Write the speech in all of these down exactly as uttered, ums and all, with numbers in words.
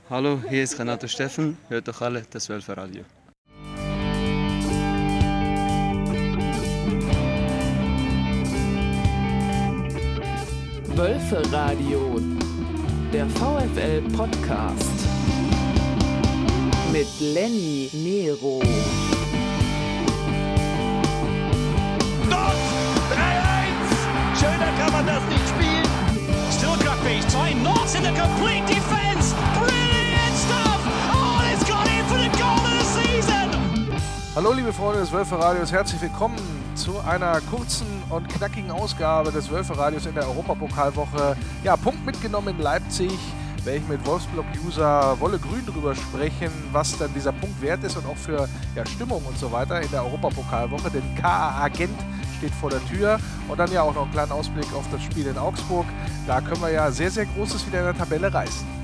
Hallo, hier ist Renato Steffen. Hört doch alle das Wölfe-Radio. Wölfe-Radio, der VfL-Podcast mit Lenny Nero. Dort! drei eins! Schöner kann man das nicht spielen. Still got these zwei knots in the complete defense. Brilliant stuff! Oh, it's got in for the goal of the season! Hallo liebe Freunde des Wölfe-Radios, herzlich willkommen zu einer kurzen und knackigen Ausgabe des Wölfe-Radios in der Europapokalwoche. Ja, Punkt mitgenommen in Leipzig, werde ich mit Wolfsblog-User Wolle Grün drüber sprechen, was dann dieser Punkt wert ist und auch für ja, Stimmung und so weiter in der Europapokalwoche, denn K A Gent steht vor der Tür und dann ja auch noch einen kleinen Ausblick auf das Spiel in Augsburg. Da können wir ja sehr, sehr Großes wieder in der Tabelle reißen.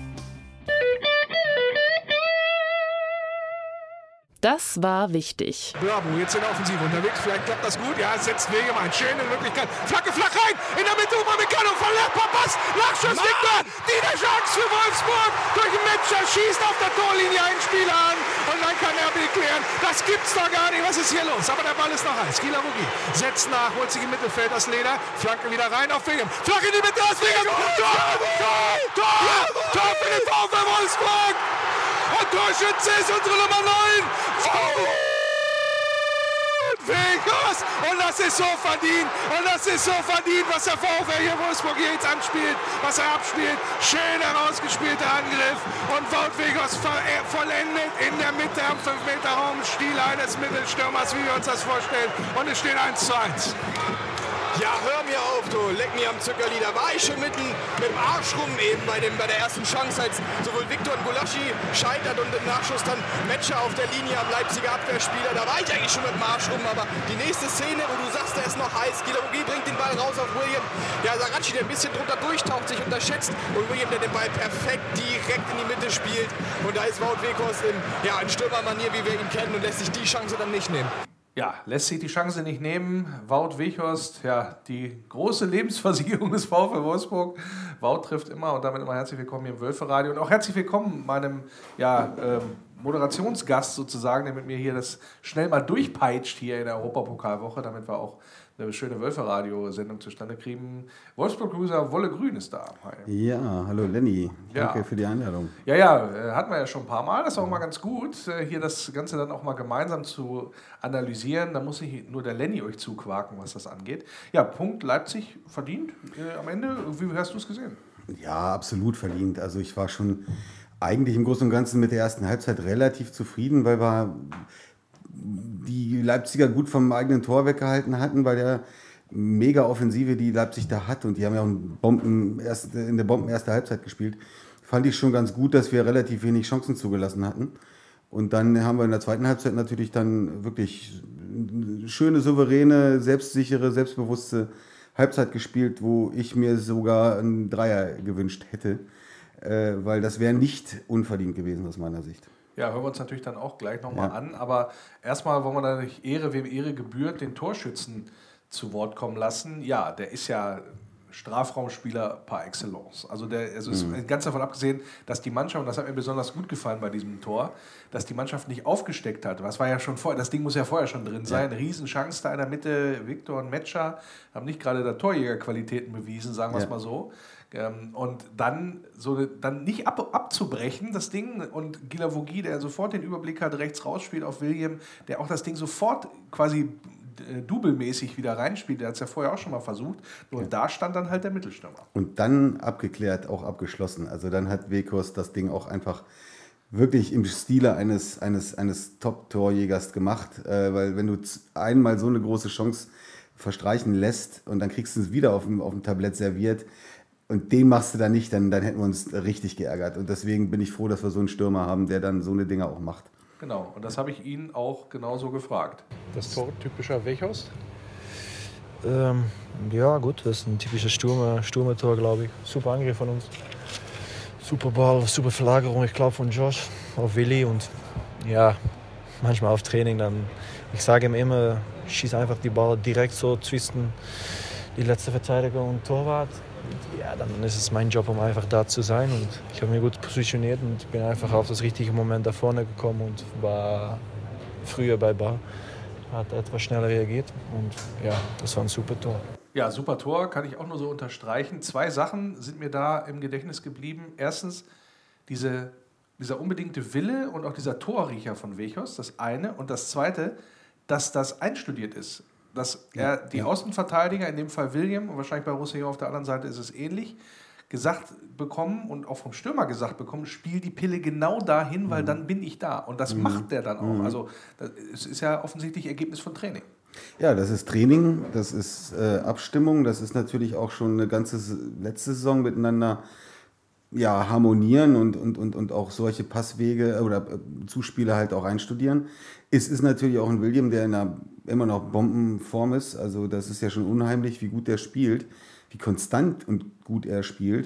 Das war wichtig. Bravo, jetzt in der Offensive unterwegs, vielleicht klappt das gut. Ja, setzt Wege ein, schöne Möglichkeit. Flagge flach rein, in der Mitte Upamecano von Lerpa, Pass, Nachschuss, Victor, die der Chance für Wolfsburg. Durch den Matcher, schießt auf der Torlinie einen Spieler an und dann kann er klären. Das gibt's doch gar nicht, was ist hier los? Aber der Ball ist noch heiß. Guilavogui setzt nach, holt sich im Mittelfeld das Leder, Flanke wieder rein auf William. Flagge in die Mitte, aus William. Tor, Tor, Tor, Tor für den VfL Wolfsburg. Und Torschütze ist unsere Nummer neun. Vegas! Und das ist so verdient. Und das ist so verdient, was der VfL hier Wolfsburg hier jetzt anspielt, was er abspielt. Schön herausgespielter Angriff. Und Wout Weghorst vollendet in der Mitte am fünf Meter Raum Stil eines Mittelstürmers, wie wir uns das vorstellen. Und es steht eins zu eins. Ja, hör mir auf, du, leck mir am Zuckerli. Da war ich schon mitten mit dem Arsch rum eben bei, dem, bei der ersten Chance, als sowohl Victor und Gulaschi scheitert und im Nachschuss dann Metscher auf der Linie am Leipziger Abwehrspieler. Da war ich eigentlich schon mit dem Arsch rum, aber die nächste Szene, wo du sagst, der ist noch heiß. Guilavogui bringt den Ball raus auf William. Ja, Saracchi, der ein bisschen drunter durchtaucht, sich unterschätzt. Und William, der den Ball perfekt direkt in die Mitte spielt. Und da ist Wout Weghorst in, ja, in Stürmermanier, wie wir ihn kennen, und lässt sich die Chance dann nicht nehmen. Ja, lässt sich die Chance nicht nehmen. Wout Weghorst, ja, die große Lebensversicherung des VfL Wolfsburg. Wout trifft immer und damit immer herzlich willkommen hier im Wölfe-Radio. Und auch herzlich willkommen meinem ja, ähm, Moderationsgast sozusagen, der mit mir hier das schnell mal durchpeitscht hier in der Europapokalwoche, damit wir auch eine schöne Wölfe-Radio-Sendung zustande kriegen. Wolfsburg-User Wolle Grün ist da. Hi. Ja, hallo Lenny. Danke ja. für die Einladung. Ja, ja, hatten wir ja schon ein paar Mal. Das ist auch mal ganz gut, hier das Ganze dann auch mal gemeinsam zu analysieren. Da muss sich nur der Lenny euch zuquaken, was das angeht. Ja, Punkt Leipzig verdient äh, am Ende. Wie hast du es gesehen? Ja, absolut verdient. Also ich war schon eigentlich im Großen und Ganzen mit der ersten Halbzeit relativ zufrieden, weil wir die Leipziger gut vom eigenen Tor weggehalten hatten, bei der mega Offensive, die Leipzig da hat, und die haben ja auch Bomben erst, in der Bomben erste Halbzeit gespielt, fand ich schon ganz gut, dass wir relativ wenig Chancen zugelassen hatten. Und dann haben wir in der zweiten Halbzeit natürlich dann wirklich schöne, souveräne, selbstsichere, selbstbewusste Halbzeit gespielt, wo ich mir sogar einen Dreier gewünscht hätte, äh, weil das wäre nicht unverdient gewesen aus meiner Sicht. Ja, hören wir uns natürlich dann auch gleich nochmal ja. an. Aber erstmal wollen wir natürlich Ehre, wem Ehre gebührt, den Torschützen zu Wort kommen lassen. Ja, der ist ja Strafraumspieler par excellence. Also, der, also mhm. ist ganz davon abgesehen, dass die Mannschaft, und das hat mir besonders gut gefallen bei diesem Tor, dass die Mannschaft nicht aufgesteckt hat. Das war ja schon vorher, das Ding muss ja vorher schon drin sein. Ja. Riesenchance da in der Mitte. Victor und Metscher haben nicht gerade da Torjägerqualitäten bewiesen, sagen wir es ja. mal so. Und dann, so, dann nicht ab, abzubrechen, das Ding, und Guilavogui, der sofort den Überblick hat, rechts rausspielt auf William, der auch das Ding sofort quasi äh, double-mäßig wieder reinspielt, der hat es ja vorher auch schon mal versucht, nur ja. da stand dann halt der Mittelstürmer. Und dann abgeklärt, auch abgeschlossen, also dann hat Weghorst das Ding auch einfach wirklich im Stile eines, eines, eines Top-Torjägers gemacht, äh, weil wenn du einmal so eine große Chance verstreichen lässt und dann kriegst du es wieder auf dem, auf dem Tablett serviert, und den machst du dann nicht, dann, dann hätten wir uns richtig geärgert. Und deswegen bin ich froh, dass wir so einen Stürmer haben, der dann so eine Dinger auch macht. Genau, und das habe ich ihn auch genauso gefragt. Das Tor typischer Weghorst? Ähm, ja, gut, das ist ein typisches Stürmer, Stürmertor, glaube ich. Super Angriff von uns. Super Ball, super Verlagerung, ich glaube, von Josh auf Willi. Und ja, manchmal auf Training, dann, ich sage ihm immer, schieß einfach die Ball direkt so zwischen die letzte Verteidigung und Torwart. ja, dann ist es mein Job, um einfach da zu sein. Und ich habe mich gut positioniert und bin einfach auf das richtige Moment da vorne gekommen und war früher bei Bar. Hat etwas schneller reagiert und ja, das war ein super Tor. Ja, super Tor, kann ich auch nur so unterstreichen. Zwei Sachen sind mir da im Gedächtnis geblieben. Erstens, diese, dieser unbedingte Wille und auch dieser Torriecher von Weghorst, das eine. Und das zweite, dass das einstudiert ist. Dass er die ja. Außenverteidiger, in dem Fall William, und wahrscheinlich bei Roussillon auf der anderen Seite ist es ähnlich, gesagt bekommen und auch vom Stürmer gesagt bekommen, spiel die Pille genau dahin, weil mhm. dann bin ich da. Und das mhm. macht der dann auch. Mhm. Also es ist ja offensichtlich Ergebnis von Training. Ja, das ist Training, das ist äh, Abstimmung, das ist natürlich auch schon eine ganze letzte Saison miteinander ja, harmonieren und, und, und, und auch solche Passwege oder äh, Zuspiele halt auch einstudieren. Es ist natürlich auch ein William, der in einer immer noch Bombenform ist. Also das ist ja schon unheimlich, wie gut der spielt, wie konstant und gut er spielt.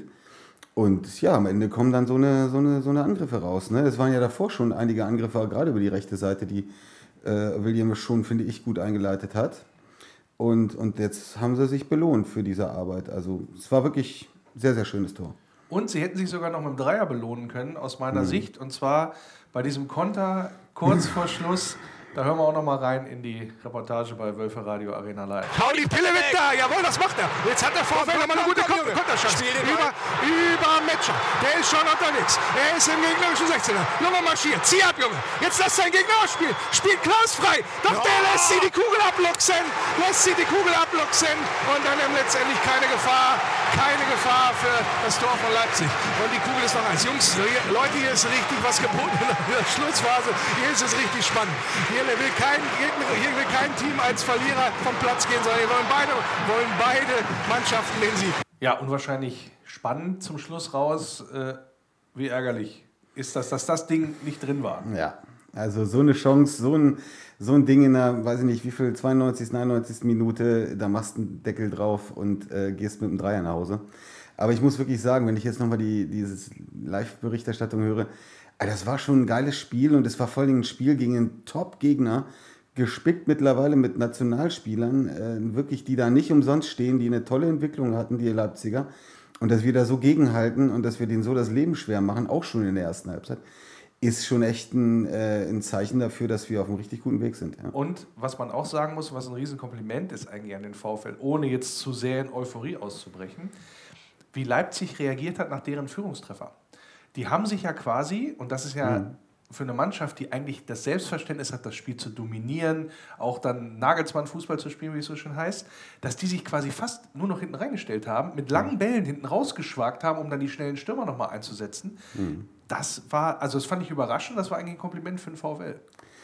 Und ja, am Ende kommen dann so eine, so eine, so eine Angriffe raus. Ne? Es waren ja davor schon einige Angriffe, gerade über die rechte Seite, die äh, William schon, finde ich, gut eingeleitet hat. Und, und jetzt haben sie sich belohnt für diese Arbeit. Also es war wirklich ein sehr, sehr schönes Tor. Und sie hätten sich sogar noch mit dem Dreier belohnen können, aus meiner mhm. Sicht. Und zwar bei diesem Konter kurz vor Schluss. Da hören wir auch noch mal rein in die Reportage bei Wölfe Radio Arena Live. Pauli Pille wird da, jawohl, das macht er. Jetzt hat der VfL nochmal eine gute Konterchance. Über, über Metscher, der ist schon unterwegs. Er ist im gegnerischen sechzehner. Junge marschiert, zieh ab, Junge. Jetzt lässt sein Gegner ausspielen. Spielt Klaus frei. Doch der lässt sie die Kugel abluchsen. Lässt sie die Kugel abluchsen. Und dann letztendlich keine Gefahr. Keine Gefahr für das Tor von Leipzig. Und die Kugel ist noch eins. Jungs, Leute, hier ist richtig was geboten in der Schlussphase. Hier ist es richtig spannend. Hier will kein, hier will kein Team als Verlierer vom Platz gehen, sondern hier wollen beide, wollen beide Mannschaften den Sieg. Ja, unwahrscheinlich spannend zum Schluss raus. Äh, wie ärgerlich ist das, dass das Ding nicht drin war. Ja, also so eine Chance, so ein, so ein Ding in der, weiß ich nicht, wie viel, zweiundneunzigsten, neunundneunzigsten Minute, da machst du einen Deckel drauf und äh, gehst mit dem Dreier nach Hause. Aber ich muss wirklich sagen, wenn ich jetzt nochmal die, diese Live-Berichterstattung höre, das war schon ein geiles Spiel und es war vor allem ein Spiel gegen einen Top-Gegner, gespickt mittlerweile mit Nationalspielern, äh, wirklich, die da nicht umsonst stehen, die eine tolle Entwicklung hatten, die Leipziger. Und dass wir da so gegenhalten und dass wir denen so das Leben schwer machen, auch schon in der ersten Halbzeit, ist schon echt ein, äh, ein Zeichen dafür, dass wir auf einem richtig guten Weg sind. Ja. Und was man auch sagen muss, was ein Riesenkompliment ist eigentlich an den VfL, ohne jetzt zu sehr in Euphorie auszubrechen, wie Leipzig reagiert hat nach deren Führungstreffer. Die haben sich ja quasi, und das ist ja mhm. für eine Mannschaft, die eigentlich das Selbstverständnis hat, das Spiel zu dominieren, auch dann Nagelsmann-Fußball zu spielen, wie es so schön heißt, dass die sich quasi fast nur noch hinten reingestellt haben, mit langen Bällen hinten rausgeschwagt haben, um dann die schnellen Stürmer nochmal einzusetzen. Mhm. Das war, also das fand ich überraschend, das war eigentlich ein Kompliment für den VfL.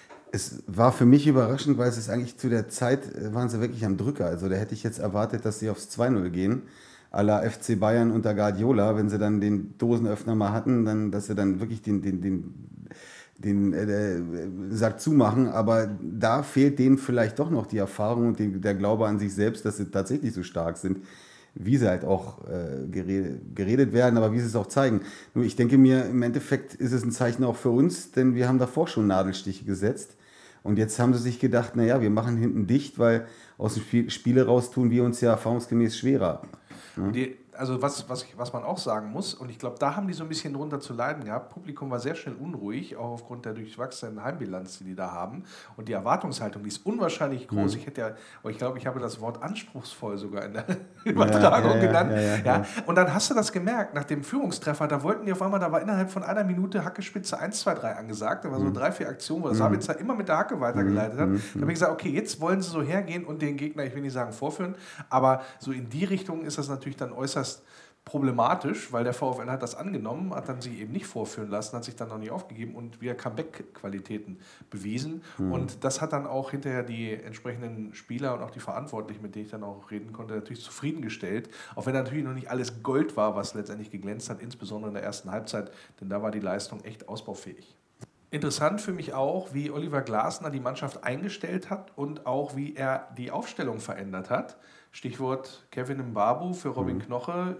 Es war für mich überraschend, weil es ist eigentlich zu der Zeit, waren sie wirklich am Drücker. Also da hätte ich jetzt erwartet, dass sie aufs zwei null gehen. À la F C Bayern unter Guardiola, wenn sie dann den Dosenöffner mal hatten, dann, dass sie dann wirklich den, den, den, den äh, Sack zumachen. Aber da fehlt denen vielleicht doch noch die Erfahrung und den, der Glaube an sich selbst, dass sie tatsächlich so stark sind, wie sie halt auch äh, geredet, geredet werden, aber wie sie es auch zeigen. Nur ich denke mir, im Endeffekt ist es ein Zeichen auch für uns, denn wir haben davor schon Nadelstiche gesetzt. Und jetzt haben sie sich gedacht, naja, wir machen hinten dicht, weil aus dem Spiel, Spiele raus tun wir uns ja erfahrungsgemäß schwerer. Die, also was, was, was man auch sagen muss, und ich glaube, da haben die so ein bisschen drunter zu leiden gehabt. Publikum war sehr schnell unruhig, auch aufgrund der durchwachsenen Heimbilanz, die die da haben. Und die Erwartungshaltung, die ist unwahrscheinlich groß. Mhm. Ich hätte ja, aber ich glaube, ich habe das Wort anspruchsvoll sogar in der Übertragung ja, ja, ja, genannt. Ja, ja, ja, ja. Und dann hast du das gemerkt, nach dem Führungstreffer, da wollten die auf einmal, da war innerhalb von einer Minute Hackespitze eins, zwei, drei angesagt. Da war so mhm. drei, vier Aktionen, wo der Sabitzer immer mit der Hacke weitergeleitet hat. Mhm. Da habe ich gesagt, okay, jetzt wollen sie so hergehen und den Gegner, ich will nicht sagen vorführen, aber so in die Richtung ist das natürlich dann äußerst problematisch, weil der VfL hat das angenommen, hat dann sich eben nicht vorführen lassen, hat sich dann noch nicht aufgegeben und wieder Comeback-Qualitäten bewiesen. Mhm. Und das hat dann auch hinterher die entsprechenden Spieler und auch die Verantwortlichen, mit denen ich dann auch reden konnte, natürlich zufriedengestellt. Auch wenn natürlich noch nicht alles Gold war, was letztendlich geglänzt hat, insbesondere in der ersten Halbzeit, denn da war die Leistung echt ausbaufähig. Interessant für mich auch, wie Oliver Glasner die Mannschaft eingestellt hat und auch wie er die Aufstellung verändert hat. Stichwort Kevin Mbabu für Robin mhm. Knoche.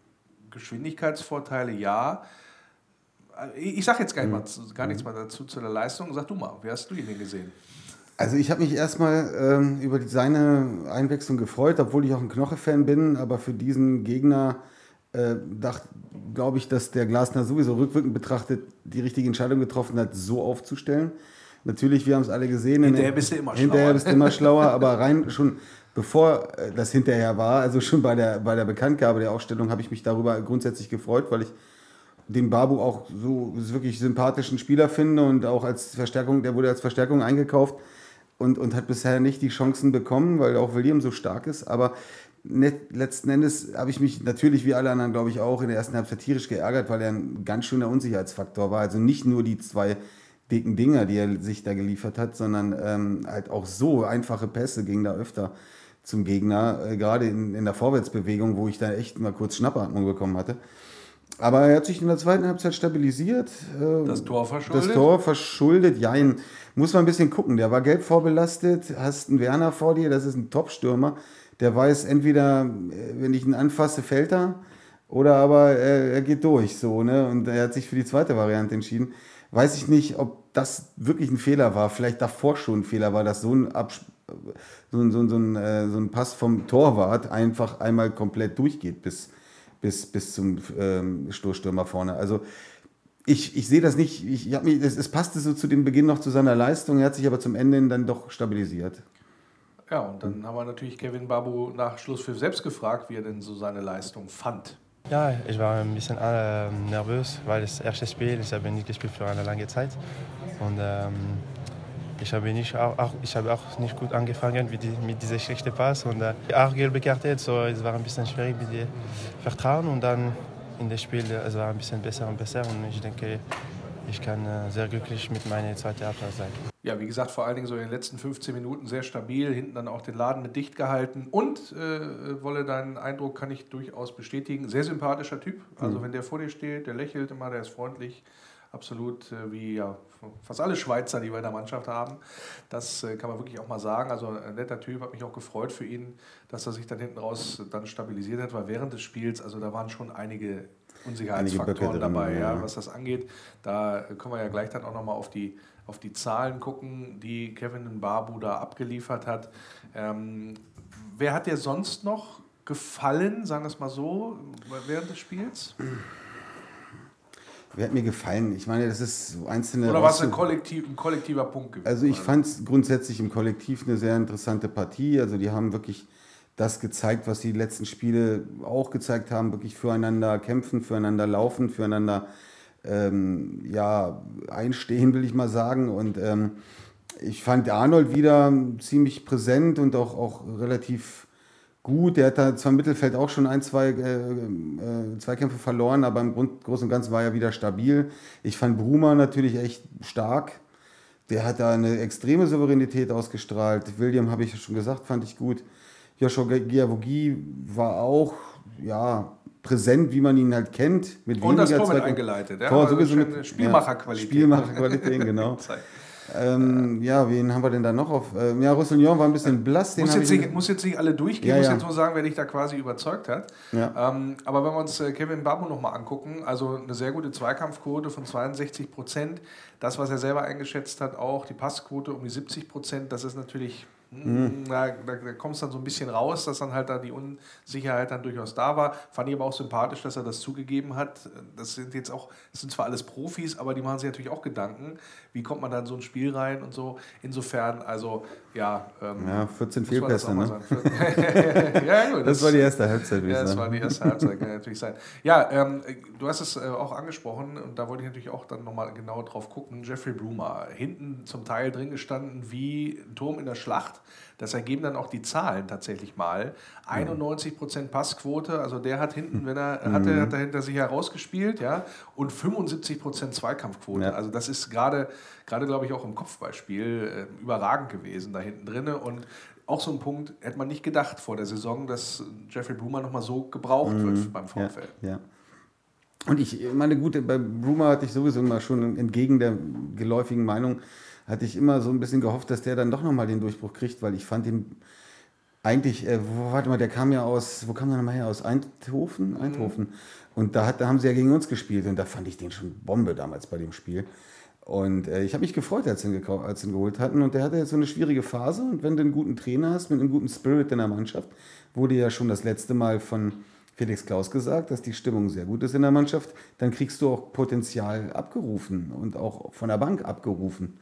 Geschwindigkeitsvorteile, ja. Ich sage jetzt gar, nicht mal, gar nichts mehr dazu zu der Leistung. Sag du mal, wie hast du ihn denn gesehen? Also ich habe mich erstmal ähm, über die, seine Einwechslung gefreut, obwohl ich auch ein Knoche-Fan bin, aber für diesen Gegner äh, dachte, glaube ich, dass der Glasner sowieso rückwirkend betrachtet die richtige Entscheidung getroffen hat, so aufzustellen. Natürlich, wir haben es alle gesehen. Hinterher bist du immer schlauer. Hinterher bist du immer schlauer, aber rein schon bevor das hinterher war, also schon bei der, bei der Bekanntgabe der Aufstellung, habe ich mich darüber grundsätzlich gefreut, weil ich den Babu auch so wirklich sympathischen Spieler finde und auch als Verstärkung, der wurde als Verstärkung eingekauft und, und hat bisher nicht die Chancen bekommen, weil auch William so stark ist, aber net, letzten Endes habe ich mich natürlich wie alle anderen, glaube ich, auch in der ersten Halbzeit tierisch geärgert, weil er ein ganz schöner Unsicherheitsfaktor war, also nicht nur die zwei dicken Dinger, die er sich da geliefert hat, sondern ähm, halt auch so einfache Pässe gingen da öfter zum Gegner, äh, gerade in, in der Vorwärtsbewegung, wo ich da echt mal kurz Schnappatmung bekommen hatte. Aber er hat sich in der zweiten Halbzeit stabilisiert. Äh, das Tor verschuldet? Das Tor verschuldet, jein. Muss man ein bisschen gucken. Der war gelb vorbelastet, hast einen Werner vor dir, das ist ein Top-Stürmer. Der weiß entweder, wenn ich ihn anfasse, fällt er, oder aber er, er geht durch. So, ne? Und er hat sich für die zweite Variante entschieden. Weiß ich nicht, ob das wirklich ein Fehler war, vielleicht davor schon ein Fehler war, dass so ein, Abs- so ein, so ein, so ein, äh, so ein Pass vom Torwart einfach einmal komplett durchgeht bis, bis, bis zum ähm, Stoßstürmer vorne. Also ich, ich sehe das nicht, ich, ich hab mich, es, es passte so zu dem Beginn noch zu seiner Leistung, er hat sich aber zum Ende hin dann doch stabilisiert. Ja, und dann haben wir natürlich Kevin Babu nach Schlusspfiff selbst gefragt, wie er denn so seine Leistung fand. Ja, ich war ein bisschen äh, nervös, weil das erste Spiel, ich habe nicht gespielt für eine lange Zeit. Und ähm, ich, habe nicht, auch, auch, ich habe auch nicht gut angefangen mit, die, mit diesem schlechten Pass. Und äh, auch gelbe Karte, so, es war ein bisschen schwierig mit dem Vertrauen. Und dann in dem Spiel, es war ein bisschen besser und besser. Und ich denke, ich kann äh, sehr glücklich mit meiner zweiten Halbzeit sein. Ja, wie gesagt, vor allen Dingen so in den letzten fünfzehn Minuten sehr stabil, hinten dann auch den Laden mit dicht gehalten und, äh, Wolle, deinen Eindruck kann ich durchaus bestätigen, sehr sympathischer Typ, also mhm. wenn der vor dir steht, der lächelt immer, der ist freundlich, absolut äh, wie ja, fast alle Schweizer, die wir in der Mannschaft haben, das äh, kann man wirklich auch mal sagen, also ein netter Typ, hat mich auch gefreut für ihn, dass er sich dann hinten raus dann stabilisiert hat, weil während des Spiels, also da waren schon einige Unsicherheitsfaktoren dabei, drin, ja, was das angeht, da können wir ja gleich dann auch nochmal auf die auf die Zahlen gucken, die Kevin Babu da abgeliefert hat. Ähm, wer hat dir sonst noch gefallen, sagen wir es mal so, während des Spiels? Wer hat mir gefallen? Ich meine, das ist so einzelne... Oder war es ein, Kollektiv, ein kollektiver Punkt gewesen? Also ich fand es grundsätzlich im Kollektiv eine sehr interessante Partie. Also die haben wirklich das gezeigt, was die letzten Spiele auch gezeigt haben, wirklich füreinander kämpfen, füreinander laufen, füreinander... Ähm, ja, einstehen, will ich mal sagen. Und ähm, ich fand Arnold wieder ziemlich präsent und auch, auch relativ gut. Der hat da zwar im Mittelfeld auch schon ein, zwei äh, äh, Zweikämpfe verloren, aber im Grund, Großen und Ganzen war er wieder stabil. Ich fand Bruma natürlich echt stark. Der hat da eine extreme Souveränität ausgestrahlt. William, habe ich ja schon gesagt, fand ich gut. Joshua Giavogi war auch, ja, präsent, wie man ihn halt kennt. Mit und das Tor mit eingeleitet. Ja? Tor also sowieso mit Spielmacherqualität. Ja, Spielmacherqualität, genau. ähm, ja, wen haben wir denn da noch auf? Ähm, ja, Roussillon war ein bisschen blass. Den muss, jetzt nicht, muss jetzt nicht alle durchgehen, ja, muss ja. jetzt nur sagen, wer dich da quasi überzeugt hat. Ja. Ähm, aber wenn wir uns äh, Kevin Babu nochmal angucken, also eine sehr gute Zweikampfquote von zweiundsechzig Prozent. Das, was er selber eingeschätzt hat, auch die Passquote um die siebzig Prozent, das ist natürlich... Mhm. Da, da, da kommst du dann so ein bisschen raus, dass dann halt da die Unsicherheit dann durchaus da war. Fand ich aber auch sympathisch, dass er das zugegeben hat. Das sind jetzt auch, das sind zwar alles Profis, aber die machen sich natürlich auch Gedanken, wie kommt man da in so ein Spiel rein und so. Insofern, also ja. Ähm, ja, vierzehn Fehlpässe, ne? ja, gut, das, das war die erste Halbzeit. Ja, das war die erste Halbzeit, kann natürlich sein. Ja, ähm, du hast es äh, auch angesprochen und da wollte ich natürlich auch dann nochmal genau drauf gucken. Jeffrey Bruma, hinten zum Teil drin gestanden wie ein Turm in der Schlacht. Das ergeben dann auch die Zahlen tatsächlich mal. einundneunzig Prozent Passquote, also der hat hinten, wenn er hat, er, hat er hinter sich herausgespielt, ja, und fünfundsiebzig Prozent Zweikampfquote. Ja. Also das ist gerade, gerade glaube ich auch im Kopfballspiel äh, überragend gewesen da hinten drin. Und auch so ein Punkt, hätte man nicht gedacht vor der Saison, dass Jeffrey Bruma nochmal so gebraucht mhm. wird beim VfL. Ja, ja. Und ich meine, gut, bei Bruma hatte ich sowieso immer schon entgegen der geläufigen Meinung, hatte ich immer so ein bisschen gehofft, dass der dann doch nochmal den Durchbruch kriegt, weil ich fand ihn eigentlich, äh, wo, warte mal, der kam ja aus, wo kam der nochmal her? Aus Eindhoven? Eindhoven. Mhm. Und da, hat, da haben sie ja gegen uns gespielt und da fand ich den schon Bombe damals bei dem Spiel. Und äh, ich habe mich gefreut, als sie ihn, gekau- als sie ihn geholt hatten. Und der hatte jetzt so eine schwierige Phase. Und wenn du einen guten Trainer hast, mit einem guten Spirit in der Mannschaft, wurde ja schon das letzte Mal von Felix Klaus gesagt, dass die Stimmung sehr gut ist in der Mannschaft, dann kriegst du auch Potenzial abgerufen und auch von der Bank abgerufen.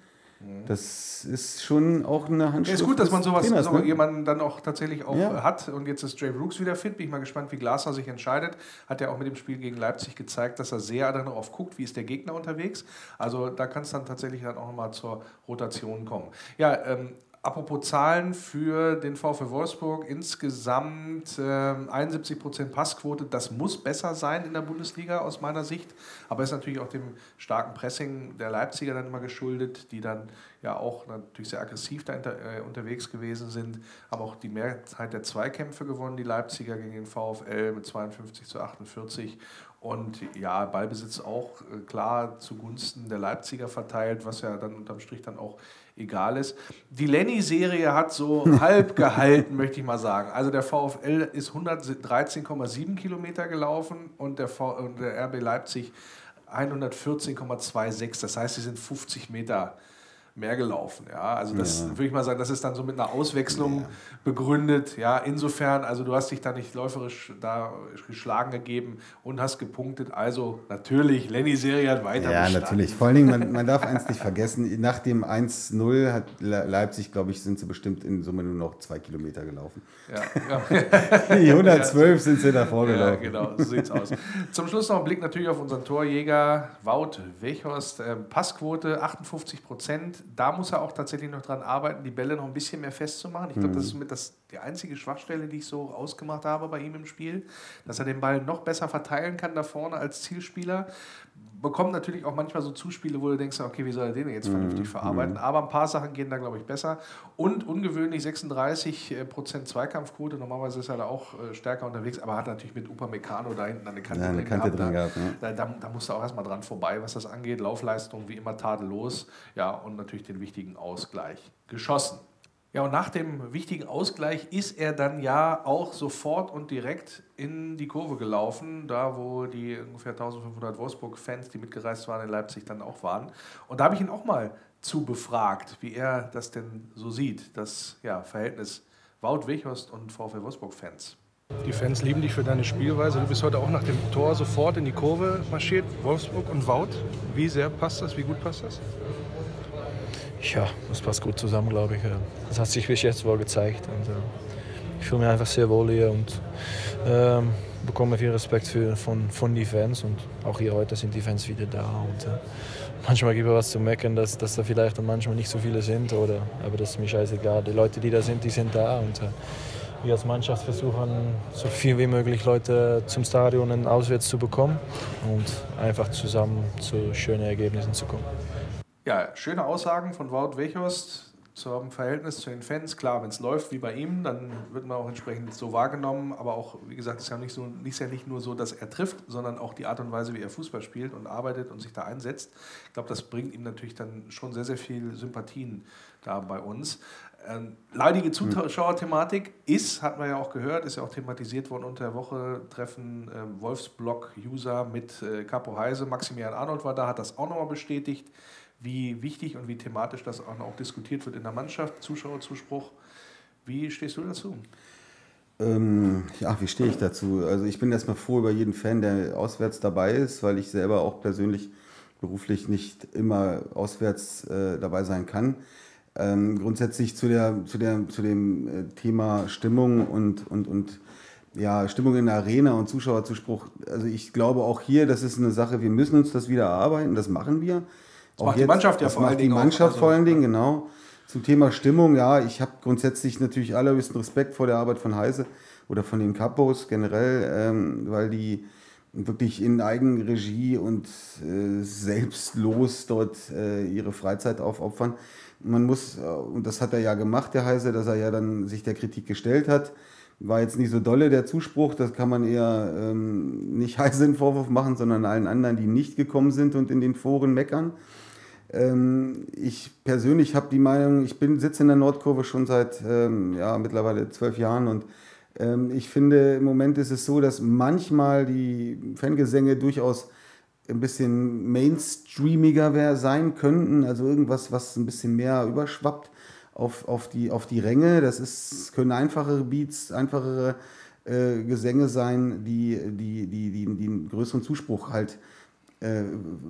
Das ist schon auch eine Handschrift. Ja, ist gut, dass man sowas, Trainers, so ne? jemanden dann auch tatsächlich auch Ja. hat. Und jetzt ist Jay Brooks wieder fit. Bin ich mal gespannt, wie Glasner sich entscheidet. Hat ja auch mit dem Spiel gegen Leipzig gezeigt, dass er sehr darauf guckt, wie ist der Gegner unterwegs. Also da kann es dann tatsächlich dann auch nochmal zur Rotation kommen. Ja, ähm, apropos Zahlen für den VfL Wolfsburg, insgesamt äh, einundsiebzig Prozent Passquote, das muss besser sein in der Bundesliga aus meiner Sicht, aber ist natürlich auch dem starken Pressing der Leipziger dann immer geschuldet, die dann ja auch natürlich sehr aggressiv da inter, äh, unterwegs gewesen sind, aber auch die Mehrheit der Zweikämpfe gewonnen, die Leipziger gegen den VfL mit zweiundfünfzig zu achtundvierzig. Und ja, Ballbesitz auch äh, klar zugunsten der Leipziger verteilt, was ja dann unterm Strich dann auch egal ist. Die Lenny-Serie hat so halb gehalten, möchte ich mal sagen. Also der VfL ist hundertdreizehn Komma sieben Kilometer gelaufen und der, v- und der R B Leipzig hundertvierzehn Komma sechsundzwanzig. Das heißt, sie sind fünfzig Meter mehr gelaufen. Ja, also das Ja. würde ich mal sagen, das ist dann so mit einer Auswechslung Ja. begründet. Ja, insofern, also du hast dich da nicht läuferisch da geschlagen gegeben und hast gepunktet. Also natürlich, Lenny Serie hat weiter Ja, bestanden. natürlich. Vor allen Dingen, man, man darf eins nicht vergessen, nach dem eins null hat Le- Leipzig, glaube ich, sind sie bestimmt in Summe nur noch zwei Kilometer gelaufen. Ja, ja. Die hundertzwölf sind sie davor Ja, gelaufen. genau, so sieht's aus. Zum Schluss noch ein Blick natürlich auf unseren Torjäger Wout Weghorst. Ähm, Passquote achtundfünfzig Prozent. Da muss er auch tatsächlich noch dran arbeiten, die Bälle noch ein bisschen mehr festzumachen. Ich glaube, das ist mit das, die einzige Schwachstelle, die ich so ausgemacht habe bei ihm im Spiel, dass er den Ball noch besser verteilen kann da vorne als Zielspieler. Bekommt natürlich auch manchmal so Zuspiele, wo du denkst, okay, wie soll er den jetzt vernünftig verarbeiten? Aber ein paar Sachen gehen da, glaube ich, besser. Und ungewöhnlich sechsunddreißig Prozent Zweikampfquote. Normalerweise ist er da auch äh, stärker unterwegs, aber hat natürlich mit Upamecano da hinten eine Kante Ja, eine drin Kante gehabt. drin Da, gehabt, ja. da, da, da musst du auch erstmal dran vorbei, was das angeht. Laufleistung wie immer tadellos. Ja, und natürlich den wichtigen Ausgleich geschossen. Ja, und nach dem wichtigen Ausgleich ist er dann ja auch sofort und direkt in die Kurve gelaufen, da wo die ungefähr eintausendfünfhundert Wolfsburg-Fans, die mitgereist waren in Leipzig, dann auch waren. Und da habe ich ihn auch mal zu befragt, wie er das denn so sieht, das ja, Verhältnis Wout Weghorst und VfL Wolfsburg-Fans. Die Fans lieben dich für deine Spielweise. Du bist heute auch nach dem Tor sofort in die Kurve marschiert. Wolfsburg und Wout. Wie sehr passt das? Wie gut passt das? Ja, das passt gut zusammen, glaube ich. Das hat sich bis jetzt wohl gezeigt. Und, äh, ich fühle mich einfach sehr wohl hier und ähm, bekomme viel Respekt für, von, von den Fans. Und auch hier heute sind die Fans wieder da. Und, äh, manchmal gibt es was zu meckern, dass, dass da vielleicht dann manchmal nicht so viele sind. Oder, aber das ist mir scheißegal. Die Leute, die da sind, die sind da. Und, äh, wir als Mannschaft versuchen, so viel wie möglich Leute zum Stadion und auswärts zu bekommen. Und einfach zusammen zu schönen Ergebnissen zu kommen. Ja, schöne Aussagen von Wout Weghorst zum Verhältnis zu den Fans. Klar, wenn es läuft wie bei ihm, dann wird man auch entsprechend so wahrgenommen. Aber auch, wie gesagt, es ist ja nicht, so, ist ja nicht nur so, dass er trifft, sondern auch die Art und Weise, wie er Fußball spielt und arbeitet und sich da einsetzt. Ich glaube, das bringt ihm natürlich dann schon sehr, sehr viel Sympathien da bei uns. Ähm, leidige Zuschauerthematik ist, hat man ja auch gehört, ist ja auch thematisiert worden unter der Woche, Treffen ähm, Wolfsblock-User mit äh, Capo Heise. Maximilian Arnold war da, hat das auch nochmal bestätigt, wie wichtig und wie thematisch das auch noch diskutiert wird in der Mannschaft, Zuschauerzuspruch. Wie stehst du dazu? Ähm, ja, wie stehe ich dazu? Also ich bin erstmal froh über jeden Fan, der auswärts dabei ist, weil ich selber auch persönlich beruflich nicht immer auswärts äh, dabei sein kann. Ähm, grundsätzlich zu, der, zu, der, zu dem äh, Thema Stimmung und, und, und ja, Stimmung in der Arena und Zuschauerzuspruch. Also ich glaube auch hier, das ist eine Sache, wir müssen uns das wieder erarbeiten, das machen wir. Das macht die Mannschaft ja das vor allen macht die Dingen auch, Mannschaft also- vor allen Dingen, genau. Zum Thema Stimmung, ja, ich habe grundsätzlich natürlich allerhöchsten Respekt vor der Arbeit von Heise oder von den Capos generell, ähm, weil die wirklich in Eigenregie und äh, selbstlos dort äh, ihre Freizeit aufopfern. Man muss, äh, und das hat er ja gemacht, der Heise, dass er ja dann sich der Kritik gestellt hat. War jetzt nicht so dolle der Zuspruch, das kann man eher ähm, nicht Heise einen Vorwurf machen, sondern allen anderen, die nicht gekommen sind und in den Foren meckern. Ähm, ich persönlich habe die Meinung, ich bin sitze in der Nordkurve schon seit ähm, ja, mittlerweile zwölf Jahren und ähm, ich finde, im Moment ist es so, dass manchmal die Fangesänge durchaus ein bisschen mainstreamiger wär, sein könnten, also irgendwas, was ein bisschen mehr überschwappt auf, auf, die, auf die Ränge. Das ist, können einfachere Beats, einfachere äh, Gesänge sein, die, die, die, die, die einen größeren Zuspruch halt äh,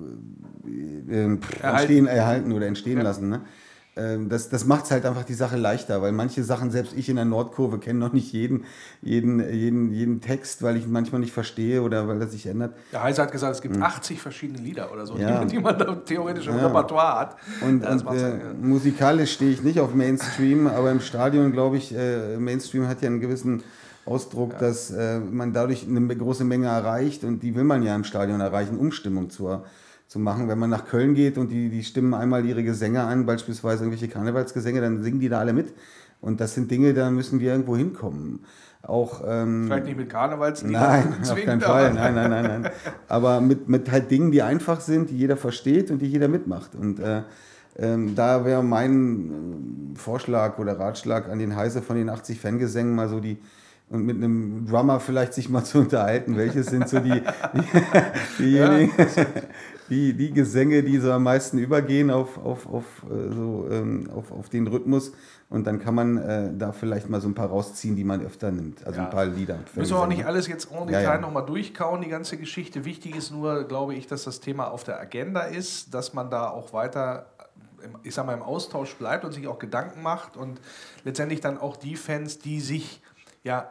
äh, entstehen, erhalten oder entstehen ja. lassen. Ne? Das, das macht es halt einfach die Sache leichter, weil manche Sachen, selbst ich in der Nordkurve, kenne noch nicht jeden, jeden, jeden, jeden Text, weil ich ihn manchmal nicht verstehe oder weil er sich ändert. Der Heiser hat gesagt, es gibt hm. achtzig verschiedene Lieder oder so, ja. die, die man da theoretisch im ja. Repertoire hat. Und, und äh, ja. musikalisch stehe ich nicht auf Mainstream, aber im Stadion, glaube ich, äh, Mainstream hat ja einen gewissen Ausdruck, ja. dass äh, man dadurch eine große Menge erreicht und die will man ja im Stadion erreichen, Umstimmung zur zu machen. Wenn man nach Köln geht und die, die stimmen einmal ihre Gesänge an, beispielsweise irgendwelche Karnevalsgesänge, dann singen die da alle mit. Und das sind Dinge, da müssen wir irgendwo hinkommen. Auch, ähm, Vielleicht nicht mit Karnevalsliedern. Nein, auf keinen Fall. Nein, nein, nein, nein. Aber mit, mit halt Dingen, die einfach sind, die jeder versteht und die jeder mitmacht. Und äh, ähm, da wäre mein Vorschlag oder Ratschlag an den Heise von den achtzig Fangesängen mal so die und mit einem Drummer vielleicht sich mal zu unterhalten, welches sind so die, die diejenigen, ja. die, die Gesänge, die so am meisten übergehen auf, auf, auf, so, ähm, auf, auf den Rhythmus. Und dann kann man äh, da vielleicht mal so ein paar rausziehen, die man öfter nimmt. Also ja. ein paar Lieder. Müssen wir auch nicht alles jetzt en Detail ja, ja. nochmal durchkauen, die ganze Geschichte. Wichtig ist nur, glaube ich, dass das Thema auf der Agenda ist, dass man da auch weiter, ich sag mal, im Austausch bleibt und sich auch Gedanken macht und letztendlich dann auch die Fans, die sich ja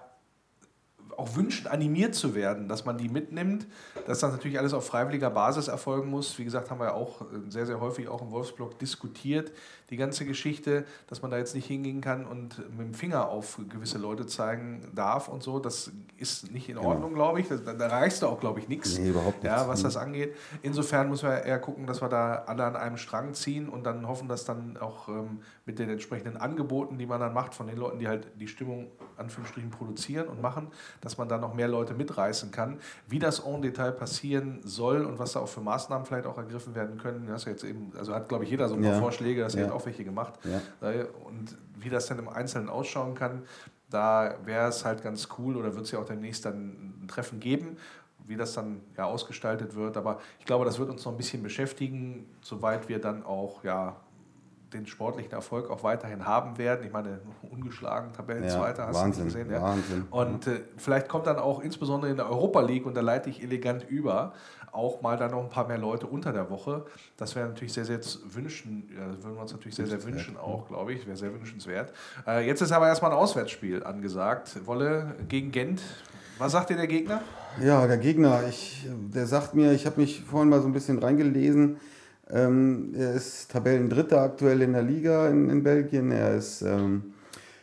auch wünschen, animiert zu werden, dass man die mitnimmt, dass das natürlich alles auf freiwilliger Basis erfolgen muss. Wie gesagt, haben wir ja auch sehr, sehr häufig auch im Wolfsblog diskutiert, die ganze Geschichte, dass man da jetzt nicht hingehen kann und mit dem Finger auf gewisse Leute zeigen darf und so. Das ist nicht in Ordnung, genau. glaube ich. Da, da reichst du auch, glaube ich, nichts, nee, überhaupt ja, was das angeht. Insofern müssen wir eher gucken, dass wir da alle an einem Strang ziehen und dann hoffen, dass dann auch ähm, mit den entsprechenden Angeboten, die man dann macht, von den Leuten, die halt die Stimmung Anführungsstrichen produzieren und machen, dass man da noch mehr Leute mitreißen kann. Wie das en Detail passieren soll und was da auch für Maßnahmen vielleicht auch ergriffen werden können, das jetzt eben, also hat, glaube ich, jeder so ein paar ja. Vorschläge, das ja. hat auch welche gemacht. Ja. Und wie das dann im Einzelnen ausschauen kann, da wäre es halt ganz cool oder wird es ja auch demnächst dann ein Treffen geben, wie das dann ja ausgestaltet wird. Aber ich glaube, das wird uns noch ein bisschen beschäftigen, soweit wir dann auch ja den sportlichen Erfolg auch weiterhin haben werden. Ich meine, ungeschlagen, Tabellenzweiter, ja, hast Wahnsinn, du gesehen. Ja. Wahnsinn. Und äh, vielleicht kommt dann auch insbesondere in der Europa League, und da leite ich elegant über, auch mal dann noch ein paar mehr Leute unter der Woche. Das wäre natürlich sehr, sehr wünschen, ja, das würden wir uns natürlich sehr, sehr wünschen auch, glaube ich. Wäre sehr wünschenswert. Äh, jetzt ist aber erstmal ein Auswärtsspiel angesagt. Wolle gegen Gent. Was sagt dir der Gegner? Ja, der Gegner, ich, der sagt mir, ich habe mich vorhin mal so ein bisschen reingelesen, Ähm, er ist Tabellendritter aktuell in der Liga in, in Belgien. Er ist ähm,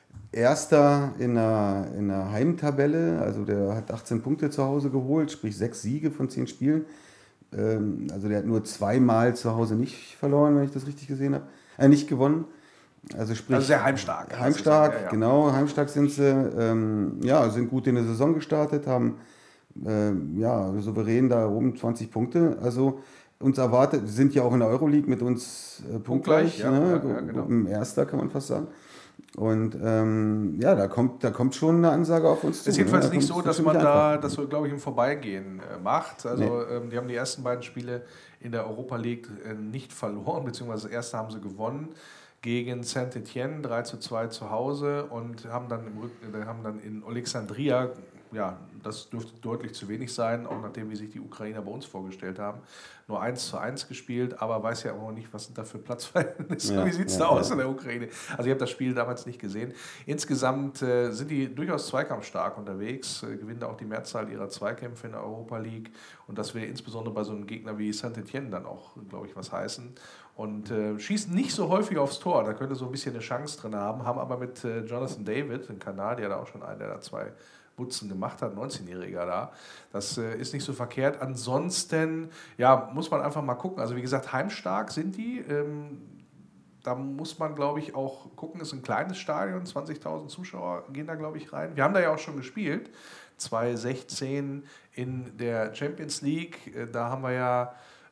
Erster in der, in der Heimtabelle. Also der hat achtzehn Punkte zu Hause geholt, sprich sechs Siege von zehn Spielen. Ähm, also der hat nur zweimal zu Hause nicht verloren, wenn ich das richtig gesehen habe. Äh, nicht gewonnen. Also, sprich, also sehr heimstark. Heimstark, ja, ja. genau. Heimstark sind sie. Ähm, ja, sind gut in der Saison gestartet, haben äh, ja, souverän da oben zwanzig Punkte. Also uns erwartet, wir sind ja auch in der Euroleague mit uns äh, punktgleich, ja, ne? ja, ja, genau. Im Erster kann man fast sagen. Und ähm, ja, da kommt, da kommt schon eine Ansage auf uns zu. Es ist jedenfalls ne? nicht so, dass man da das so, glaube ich, im Vorbeigehen äh, macht. Also nee. ähm, die haben die ersten beiden Spiele in der Europa League äh, nicht verloren, beziehungsweise das erste haben sie gewonnen gegen Saint-Étienne, drei zu zwei zu Hause, und haben dann, im Rücken, äh, haben dann in Alexandria, ja, das dürfte deutlich zu wenig sein, auch nachdem, wie sich die Ukrainer bei uns vorgestellt haben, nur eins zu eins gespielt, aber weiß ja auch noch nicht, was sind da für Platzverhältnisse, ja, wie sieht es ja, da aus ja. in der Ukraine. Also ich habe das Spiel damals nicht gesehen. Insgesamt äh, sind die durchaus zweikampfstark unterwegs, äh, gewinnen auch die Mehrzahl ihrer Zweikämpfe in der Europa League, und das will insbesondere bei so einem Gegner wie Saint-Étienne dann auch, glaube ich, was heißen. Und äh, schießen nicht so häufig aufs Tor, da könnte so ein bisschen eine Chance drin haben, haben aber mit äh, Jonathan David, ein Kanadier, da auch schon einen, der da zwei Butzen gemacht hat, neunzehnjähriger da. Das äh, ist nicht so verkehrt. Ansonsten, ja, muss man einfach mal gucken. Also wie gesagt, heimstark sind die. Ähm, da muss man, glaube ich, auch gucken. Es ist ein kleines Stadion, zwanzigtausend Zuschauer gehen da, glaube ich, rein. Wir haben da ja auch schon gespielt, zwanzig sechzehn in der Champions League. Äh, da haben wir ja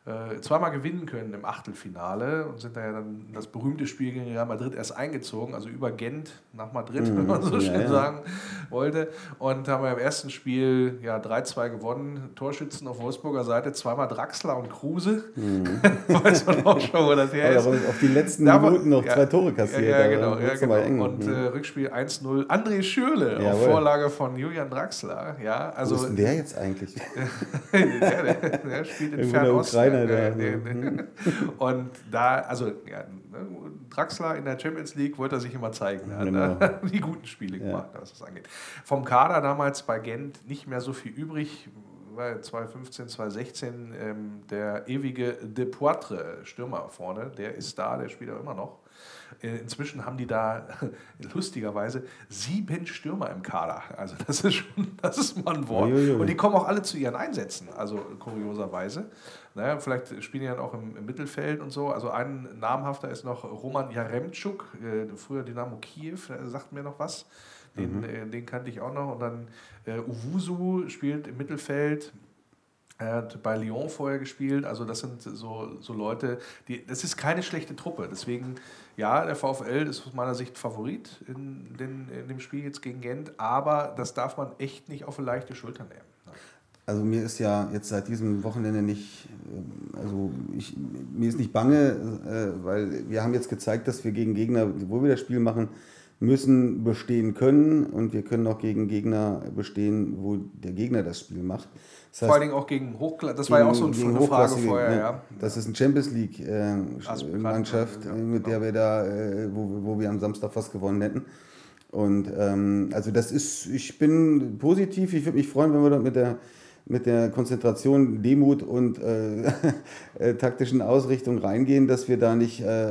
äh, zweimal gewinnen können im Achtelfinale und sind da ja dann in das berühmte Spiel gegen Real Madrid erst eingezogen, also über Gent nach Madrid, Mhm. wenn man so Ja, schön ja. sagen wollte. Und haben wir im ersten Spiel ja drei zwei gewonnen. Torschützen auf Wolfsburger Seite, zweimal Draxler und Kruse. Mhm. Weiß man auch schon, wo das her ist. Aber auf die letzten Da war- Minuten noch ja, zwei Tore kassiert. Ja, ja aber genau. dann Ja, wird's aber genau. eng. Und Mhm. äh, Rückspiel eins null. André Schürrle auf Jawohl. Vorlage von Julian Draxler. Ja, also, Wo ist denn der jetzt eigentlich? der, der, der spielt in Irgendwo der Fernost. Ukrainer, Ja, der- der- der- Und da, also ja, Draxler in der Champions League wollte er sich immer zeigen. Er hat Genau. da die guten Spiele gemacht, was das angeht. Vom Kader damals bei Gent nicht mehr so viel übrig. Weil zwanzig fünfzehn, zwanzig sechzehn ähm, der ewige De Poitre, Stürmer vorne, der ist da, der spielt auch immer noch. Äh, inzwischen haben die da lustigerweise sieben Stürmer im Kader. Also das ist schon, das ist mal ein Wort. Uiuiui. Und die kommen auch alle zu ihren Einsätzen, also kurioserweise. Naja, vielleicht spielen die dann auch im, im Mittelfeld und so. Also ein namhafter ist noch Roman Jaremczuk, äh, früher Dynamo Kiew, der sagt mir noch was. Den, Mhm. äh, den kannte ich auch noch. Und dann äh, Owusu spielt im Mittelfeld. Er hat bei Lyon vorher gespielt. Also das sind so, so Leute, die, das ist keine schlechte Truppe. Deswegen, ja, der VfL ist aus meiner Sicht Favorit in, den, in dem Spiel jetzt gegen Gent. Aber das darf man echt nicht auf eine leichte Schulter nehmen. Also mir ist ja jetzt seit diesem Wochenende nicht, ähm, also ich, mir ist nicht bange, äh, weil wir haben jetzt gezeigt, dass wir gegen Gegner, wo wir das Spiel machen, müssen bestehen können und wir können auch gegen Gegner bestehen, wo der Gegner das Spiel macht. Das Vor allen Dingen auch gegen Hochklasse, das war ja auch so eine gegen Frage Hochklassige, vorher. ne? Ja. Das ist eine Champions League äh, Also Mannschaft, bekannt, äh, ja, mit genau. der wir da, äh, wo, wo wir am Samstag fast gewonnen hätten. Und ähm, also das ist, ich bin positiv, ich würde mich freuen, wenn wir da mit der mit der Konzentration, Demut und äh, äh, taktischen Ausrichtung reingehen, dass wir da nicht äh,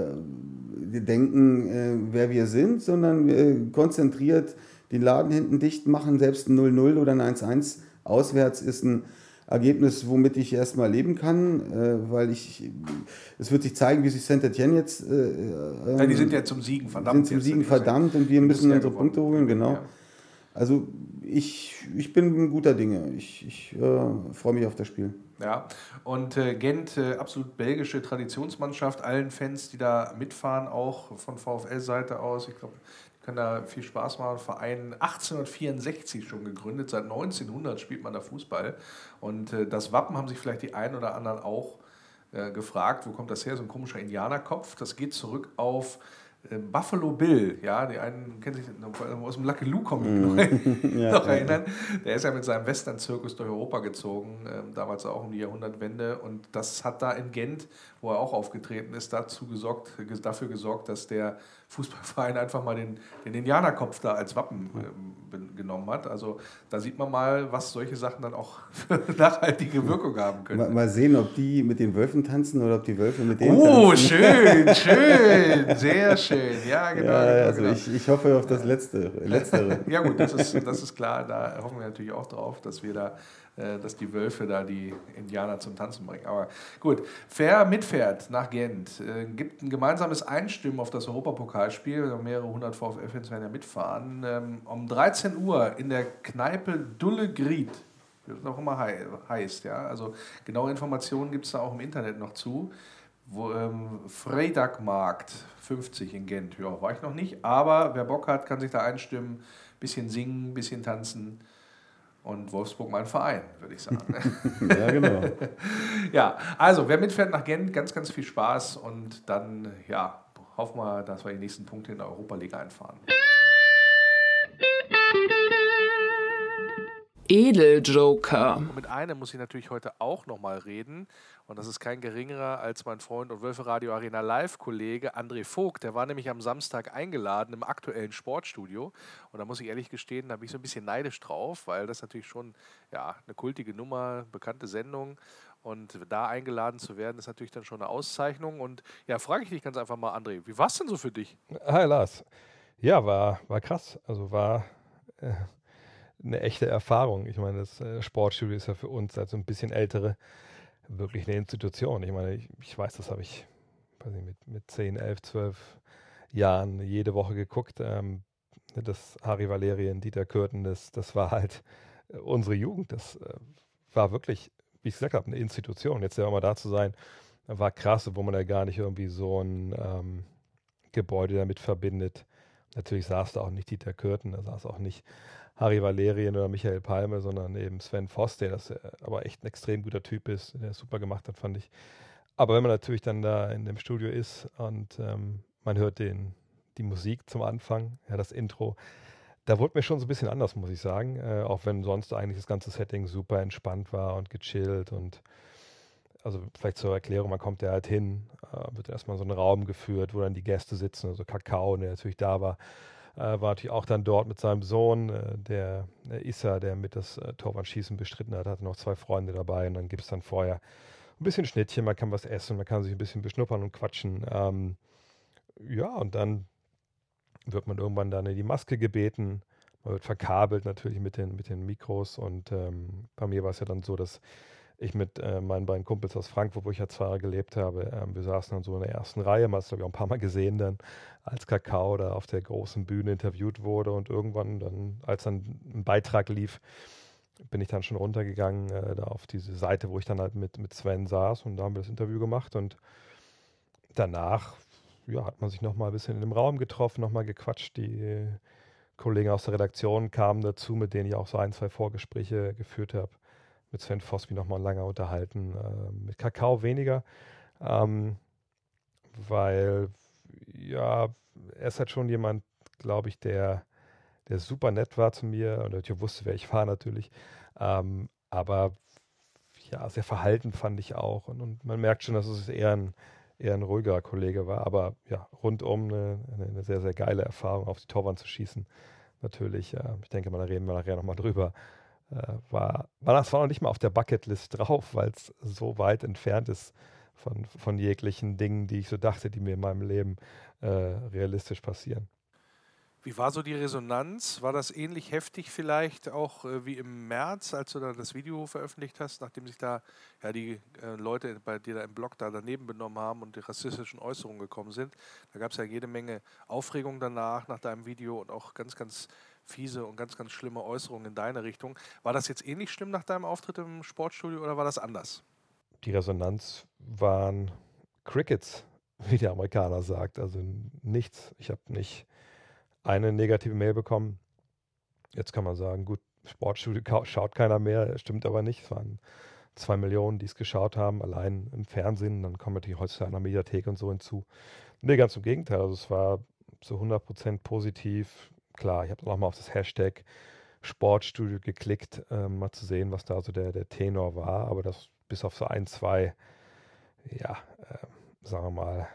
denken, äh, wer wir sind, sondern äh, konzentriert den Laden hinten dicht machen. Selbst ein null null oder ein eins eins auswärts ist ein Ergebnis, womit ich erstmal leben kann, äh, weil ich, es wird sich zeigen, wie sich Saint-Étienne jetzt äh, äh, Ja, die sind ja zum Siegen verdammt. sind zum jetzt. Siegen verdammt und wir müssen ja unsere gewonnen. Punkte holen, genau. Ja. Also ich, ich bin guter Dinge. Ich, ich äh, freue mich auf das Spiel. Ja, und äh, Gent, äh, absolut belgische Traditionsmannschaft, allen Fans, die da mitfahren, auch von VfL-Seite aus, ich glaube, die können da viel Spaß machen. Verein achtzehnhundertvierundsechzig schon gegründet, seit neunzehnhundert spielt man da Fußball. Und äh, das Wappen haben sich vielleicht die einen oder anderen auch äh, gefragt, wo kommt das her, so ein komischer Indianerkopf. Das geht zurück auf äh, Buffalo Bill, ja, die einen kennen sich aus dem Lucky Luke-Comic noch, Ja, noch ja, erinnern. Der ist ja mit seinem Western-Zirkus durch Europa gezogen, ähm, damals auch um die Jahrhundertwende. Und das hat da in Gent, wo er auch aufgetreten ist, dazu gesorgt, ge- dafür gesorgt, dass der Fußballverein einfach mal den, den Indianerkopf da als Wappen ähm, ben- genommen hat. Also da sieht man mal, was solche Sachen dann auch für nachhaltige Wirkung haben können. Mal, mal sehen, ob die mit den Wölfen tanzen oder ob die Wölfe mit denen Oh, tanzen. schön, schön, sehr schön. Ja, genau. Ja, genau, also genau. ich, ich hoffe auf das Letzte, Letztere. Ja gut, das ist, das ist klar, da hoffen wir natürlich auch drauf, dass wir da, äh, dass die Wölfe da die Indianer zum Tanzen bringen. Aber gut, wer mitfährt nach Gent, äh, gibt ein gemeinsames Einstimmen auf das Europapokalspiel, mehrere hundert VfL-Fans werden ja mitfahren, ähm, um dreizehn Uhr in der Kneipe Dulle Griet, wie das auch immer hei- heißt, ja, also genaue Informationen gibt es da auch im Internet noch zu. Wo, ähm, Freitagmarkt fünfzig in Gent. Ja, war ich noch nicht, aber wer Bock hat, kann sich da einstimmen, bisschen singen, bisschen tanzen und Wolfsburg mein Verein, würde ich sagen. Ja, genau. Ja, also wer mitfährt nach Gent, ganz, ganz viel Spaß und dann, ja, hoffen wir, dass wir die nächsten Punkte in der Europa League einfahren. Edeljoker. Und mit einem muss ich natürlich heute auch nochmal reden. Und das ist kein geringerer als mein Freund und Wölfe Radio Arena Live-Kollege André Vogt. Der war nämlich am Samstag eingeladen im aktuellen Sportstudio. Und da muss ich ehrlich gestehen, da bin ich so ein bisschen neidisch drauf, weil das natürlich schon ja, eine kultige Nummer, bekannte Sendung. Und da eingeladen zu werden, ist natürlich dann schon eine Auszeichnung. Und ja, frage ich dich ganz einfach mal, André, wie war es denn so für dich? Hi Lars. Ja, war, war krass. Also war äh, eine echte Erfahrung. Ich meine, das äh, Sportstudio ist ja für uns als so ein bisschen ältere wirklich eine Institution. Ich meine, ich, ich weiß, das habe ich weiß nicht, mit, mit zehn, elf, zwölf Jahren jede Woche geguckt. Ähm, das Harry Valerien, Dieter Kürten, das, das war halt äh, unsere Jugend. Das äh, war wirklich wie ich gesagt habe, eine Institution. Jetzt selber mal da zu sein, war krass, wo man ja gar nicht irgendwie so ein ähm, Gebäude damit verbindet. Natürlich saß da auch nicht Dieter Kürten, da saß auch nicht Harry Valerien oder Michael Palme, sondern eben Sven Voss, der das aber echt ein extrem guter Typ ist, der es super gemacht hat, fand ich. Aber wenn man natürlich dann da in dem Studio ist und ähm, man hört den, die Musik zum Anfang, ja, das Intro, da wurde mir schon so ein bisschen anders, muss ich sagen. Äh, auch wenn sonst eigentlich das ganze Setting super entspannt war und gechillt und also vielleicht zur Erklärung, man kommt ja halt hin, äh, wird erstmal in so einen Raum geführt, wo dann die Gäste sitzen, also Kakao, der natürlich da war, äh, war natürlich auch dann dort mit seinem Sohn, äh, der, der Issa, der mit das äh, Torwandschießen bestritten hat, hatte noch zwei Freunde dabei und dann gibt es dann vorher ein bisschen Schnittchen, man kann was essen, man kann sich ein bisschen beschnuppern und quatschen. Ähm, ja, und dann wird man irgendwann dann in die Maske gebeten, man wird verkabelt natürlich mit den, mit den Mikros und ähm, bei mir war es ja dann so, dass ich mit äh, meinen beiden Kumpels aus Frankfurt, wo ich ja zwei Jahre gelebt habe, ähm, wir saßen dann so in der ersten Reihe, man hat es glaube ich auch ein paar Mal gesehen dann, als Kakao da auf der großen Bühne interviewt wurde und irgendwann dann, als dann ein Beitrag lief, bin ich dann schon runtergegangen, äh, da auf diese Seite, wo ich dann halt mit, mit Sven saß und da haben wir das Interview gemacht und danach ja, hat man sich nochmal ein bisschen in dem Raum getroffen, nochmal gequatscht, die äh, Kollegen aus der Redaktion kamen dazu, mit denen ich auch so ein, zwei Vorgespräche geführt habe. Mit Sven Voss mich nochmal lange unterhalten, äh, mit Kakao weniger, ähm, weil ja, er ist halt schon jemand, glaube ich, der, der super nett war zu mir und ich wusste, wer ich war natürlich, ähm, aber ja, sehr verhalten fand ich auch und, und man merkt schon, dass es eher ein, eher ein ruhiger Kollege war, aber ja, rundum eine, eine sehr, sehr geile Erfahrung, auf die Torwand zu schießen, natürlich, äh, ich denke mal, da reden wir nachher nochmal drüber. Äh, war, war das war noch nicht mal auf der Bucketlist drauf, weil es so weit entfernt ist von, von jeglichen Dingen, die ich so dachte, die mir in meinem Leben äh, realistisch passieren. Wie war so die Resonanz? War das ähnlich heftig vielleicht auch äh, wie im März, als du da das Video veröffentlicht hast, nachdem sich da ja die äh, Leute bei dir da im Blog da daneben benommen haben und die rassistischen Äußerungen gekommen sind? Da gab es ja jede Menge Aufregung danach, nach deinem Video und auch ganz, ganz fiese und ganz, ganz schlimme Äußerungen in deine Richtung. War das jetzt ähnlich schlimm nach deinem Auftritt im Sportstudio oder war das anders? Die Resonanz waren Crickets, wie der Amerikaner sagt, also nichts. Ich habe nicht eine negative Mail bekommen. Jetzt kann man sagen, gut, Sportstudio schaut keiner mehr, stimmt aber nicht. Es waren zwei Millionen, die es geschaut haben, allein im Fernsehen. Dann kommen natürlich heutzutage in der Mediathek und so hinzu. Nee, ganz im Gegenteil. Also es war zu hundert Prozent positiv. Klar, ich habe nochmal auf das Hashtag Sportstudio geklickt, ähm, mal zu sehen, was da so der, der Tenor war. Aber das bis auf so ein, zwei, ja, äh, sagen wir mal,